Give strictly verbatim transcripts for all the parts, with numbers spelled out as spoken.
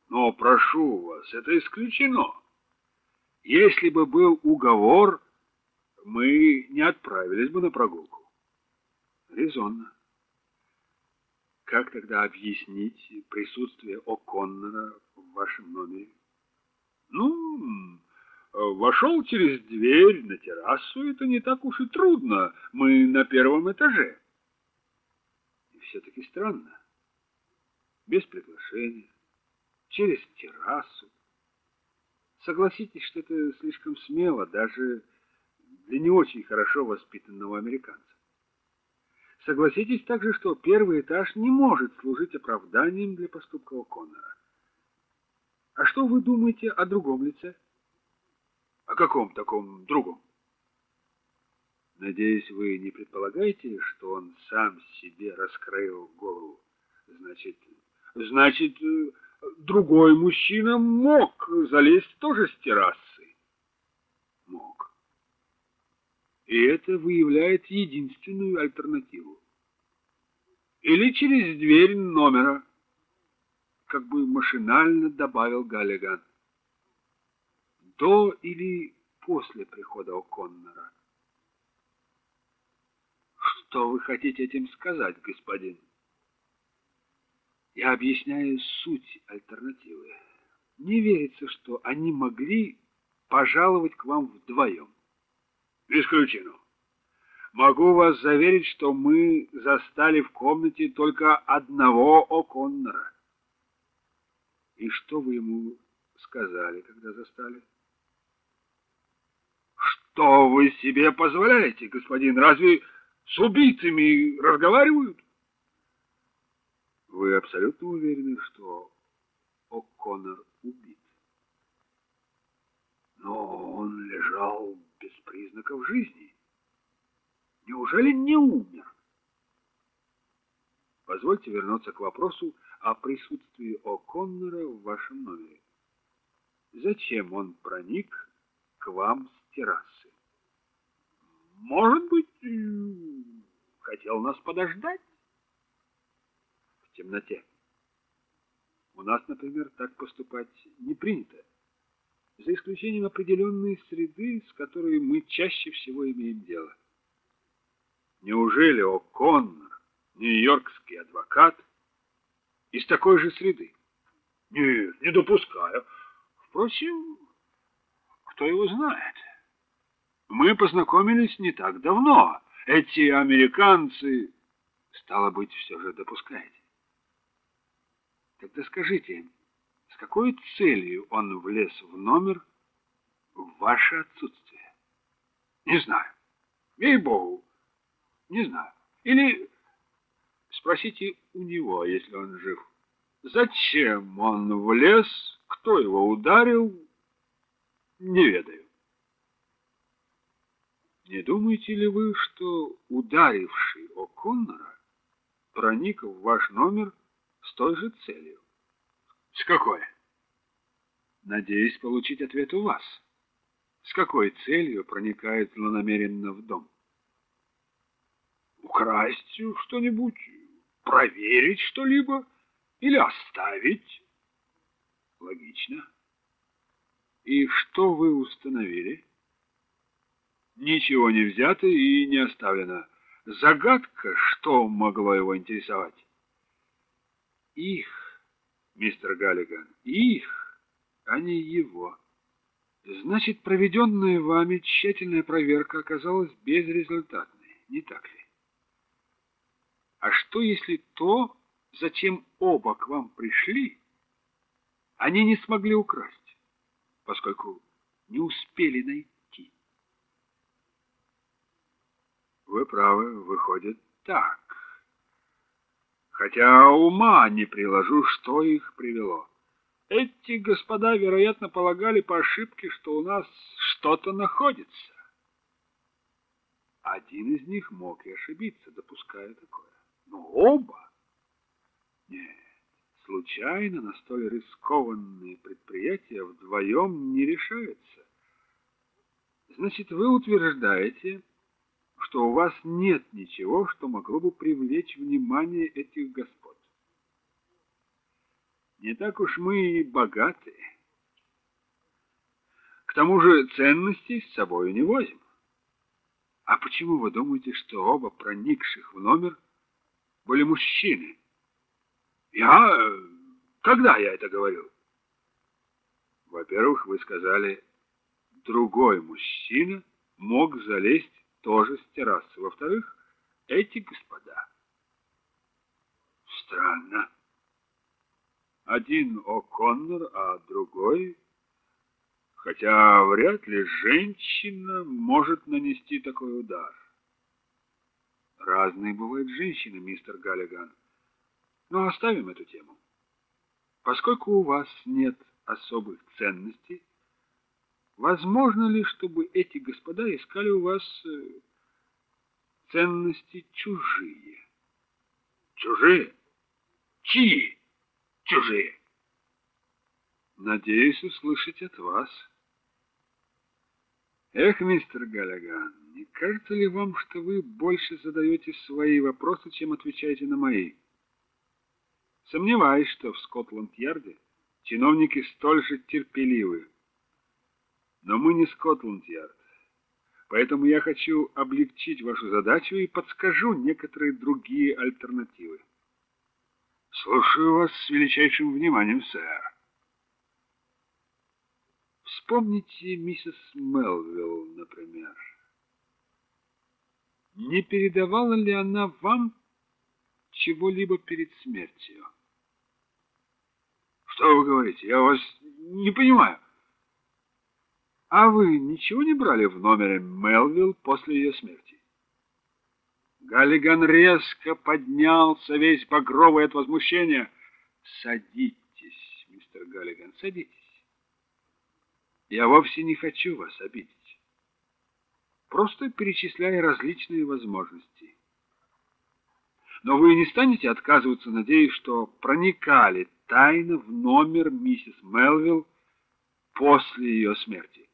Но прошу вас, это исключено. Если бы был уговор, мы не отправились бы на прогулку. Резонно. Как тогда объяснить присутствие О'Коннора в вашем номере? Ну, вошел через дверь на террасу, это не так уж и трудно. Мы на первом этаже. И все-таки странно. Без приглашения, через террасу. Согласитесь, что это слишком смело даже для не очень хорошо воспитанного американца. Согласитесь также, что первый этаж не может служить оправданием для поступка О'Коннора. А что вы думаете о другом лице? О каком таком другом? Надеюсь, вы не предполагаете, что он сам себе раскроил голову. Значит, значит, другой мужчина мог залезть тоже с террасы. Мог. И это выявляет единственную альтернативу. Или через дверь номера, как бы машинально добавил Галлиган. До или после прихода О'Коннора. Что вы хотите этим сказать, господин? Я объясняю суть альтернативы. Не верится, что они могли пожаловать к вам вдвоем. Исключено. Могу вас заверить, что мы застали в комнате только одного О'Коннора. И что вы ему сказали, когда застали? Что вы себе позволяете, господин? Разве с убийцами разговаривают? Вы абсолютно уверены, что О'Коннор убит? Но он лежал без признаков жизни. Неужели не умер? Позвольте вернуться к вопросу о присутствии О'Коннора в вашем номере. Зачем он проник к вам с террасы? Может быть, хотел нас подождать? В темноте. У нас, например, так поступать не принято, за исключением определенной среды, с которой мы чаще всего имеем дело. Неужели О'Коннор, нью-йоркский адвокат, из такой же среды? Нет, не допускаю. Впрочем, кто его знает? Мы познакомились не так давно. Эти американцы, стало быть, все же допускаете. Тогда скажите, с какой целью он влез в номер в ваше отсутствие? Не знаю. Ей-богу, не знаю. Или спросите у него, если он жив. Зачем он влез, кто его ударил, не ведаю. Не думаете ли вы, что ударивший О'Коннора проник в ваш номер с той же целью? С какой? Надеюсь получить ответ у вас. С какой целью проникает злонамеренно в дом? Украсть что-нибудь, проверить что-либо или оставить? Логично. И что вы установили? Ничего не взято и не оставлено. Загадка, что могло его интересовать? Их, мистер Галлиган, их, а не его. Значит, проведенная вами тщательная проверка оказалась безрезультатной, не так ли? А что, если то, зачем оба к вам пришли, они не смогли украсть, поскольку не успели найти? Вы правы, выходит так. Хотя ума не приложу, что их привело. Эти господа, вероятно, полагали по ошибке, что у нас что-то находится. Один из них мог и ошибиться, допуская такое. Но оба? Нет, случайно на столь рискованные предприятия вдвоем не решаются. Значит, вы утверждаете, что у вас нет ничего, что могло бы привлечь внимание этих господ. Не так уж мы и богаты. К тому же ценностей с собой не возим. А почему вы думаете, что оба проникших в номер были мужчины? Я... Когда я это говорил? Во-первых, вы сказали, другой мужчина мог залезть тоже с террасы. Во-вторых, эти господа. Странно. Один О'Коннор, а другой... Хотя вряд ли женщина может нанести такой удар. Разные бывают женщины, мистер Галлиган. Но оставим эту тему. Поскольку у вас нет особых ценностей, возможно ли, чтобы эти господа искали у вас э, ценности чужие? Чужие? Чьи чужие? Надеюсь услышать от вас. Эх, мистер Галлиган, не кажется ли вам, что вы больше задаете свои вопросы, чем отвечаете на мои? Сомневаюсь, что в Скотланд-Ярде чиновники столь же терпеливы. Но мы не Скотланд-Ярд, поэтому я хочу облегчить вашу задачу и подскажу некоторые другие альтернативы. Слушаю вас с величайшим вниманием, сэр. Вспомните миссис Мелвилл, например. Не передавала ли она вам чего-либо перед смертью? Что вы говорите? Я вас не понимаю. А вы ничего не брали в номере Мелвилл после ее смерти? Галлиган резко поднялся, весь багровый от возмущения. Садитесь, мистер Галлиган, садитесь. Я вовсе не хочу вас обидеть. Просто перечисляю различные возможности. Но вы не станете отказываться, надеясь, что проникали тайно в номер миссис Мелвилл после ее смерти?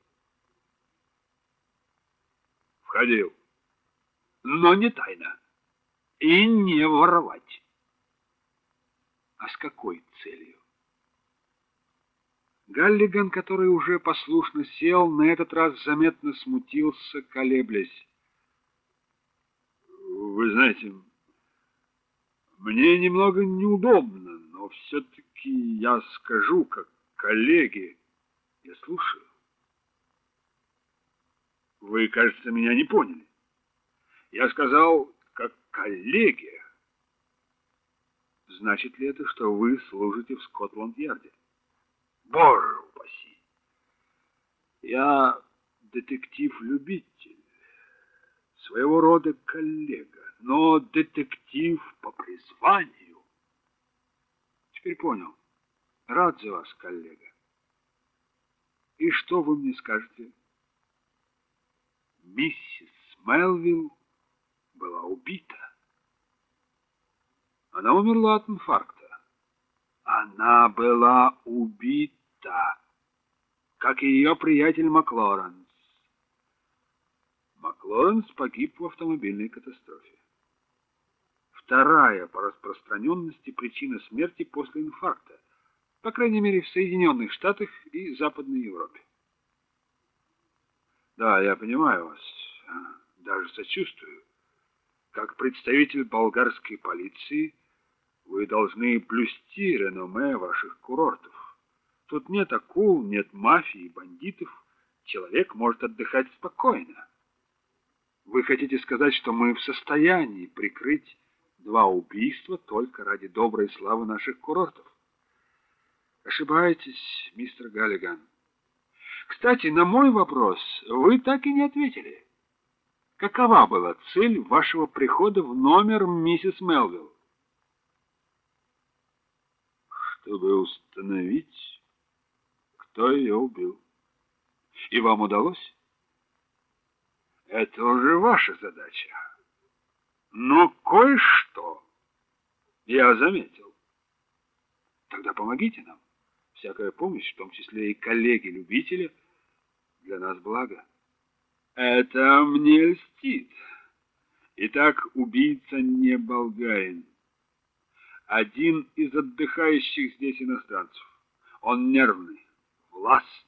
Входил, но не тайно. И не воровать. А с какой целью? Галлиган, который уже послушно сел, на этот раз заметно смутился, колеблясь. Вы знаете, мне немного неудобно, но все-таки я скажу, как коллеге. Я слушаю. Вы, кажется, меня не поняли. Я сказал, как коллеге. Значит ли это, что вы служите в Скотланд-Ярде? Боже упаси! Я детектив-любитель, своего рода коллега, но детектив по призванию. Теперь понял. Рад за вас, коллега. И что вы мне скажете? Миссис Мелвилл была убита. Она умерла от инфаркта. Она была убита, как и ее приятель Маклоренс. Маклоренс погиб в автомобильной катастрофе. Вторая по распространенности причина смерти после инфаркта, по крайней мере в Соединенных Штатах и Западной Европе. Да, я понимаю вас, даже сочувствую. Как представитель болгарской полиции вы должны блюсти реноме ваших курортов. Тут нет акул, нет мафии, бандитов. Человек может отдыхать спокойно. Вы хотите сказать, что мы в состоянии прикрыть два убийства только ради доброй славы наших курортов? Ошибаетесь, мистер Галлиган. Кстати, на мой вопрос вы так и не ответили. Какова была цель вашего прихода в номер миссис Мелвилл? Чтобы установить, кто ее убил. И вам удалось? Это уже ваша задача. Но кое-что я заметил. Тогда помогите нам. Всякая помощь, в том числе и коллеги-любители, для нас благо. Это мне льстит. Итак, убийца не болгарин. один из отдыхающих здесь иностранцев. Он нервный, властный.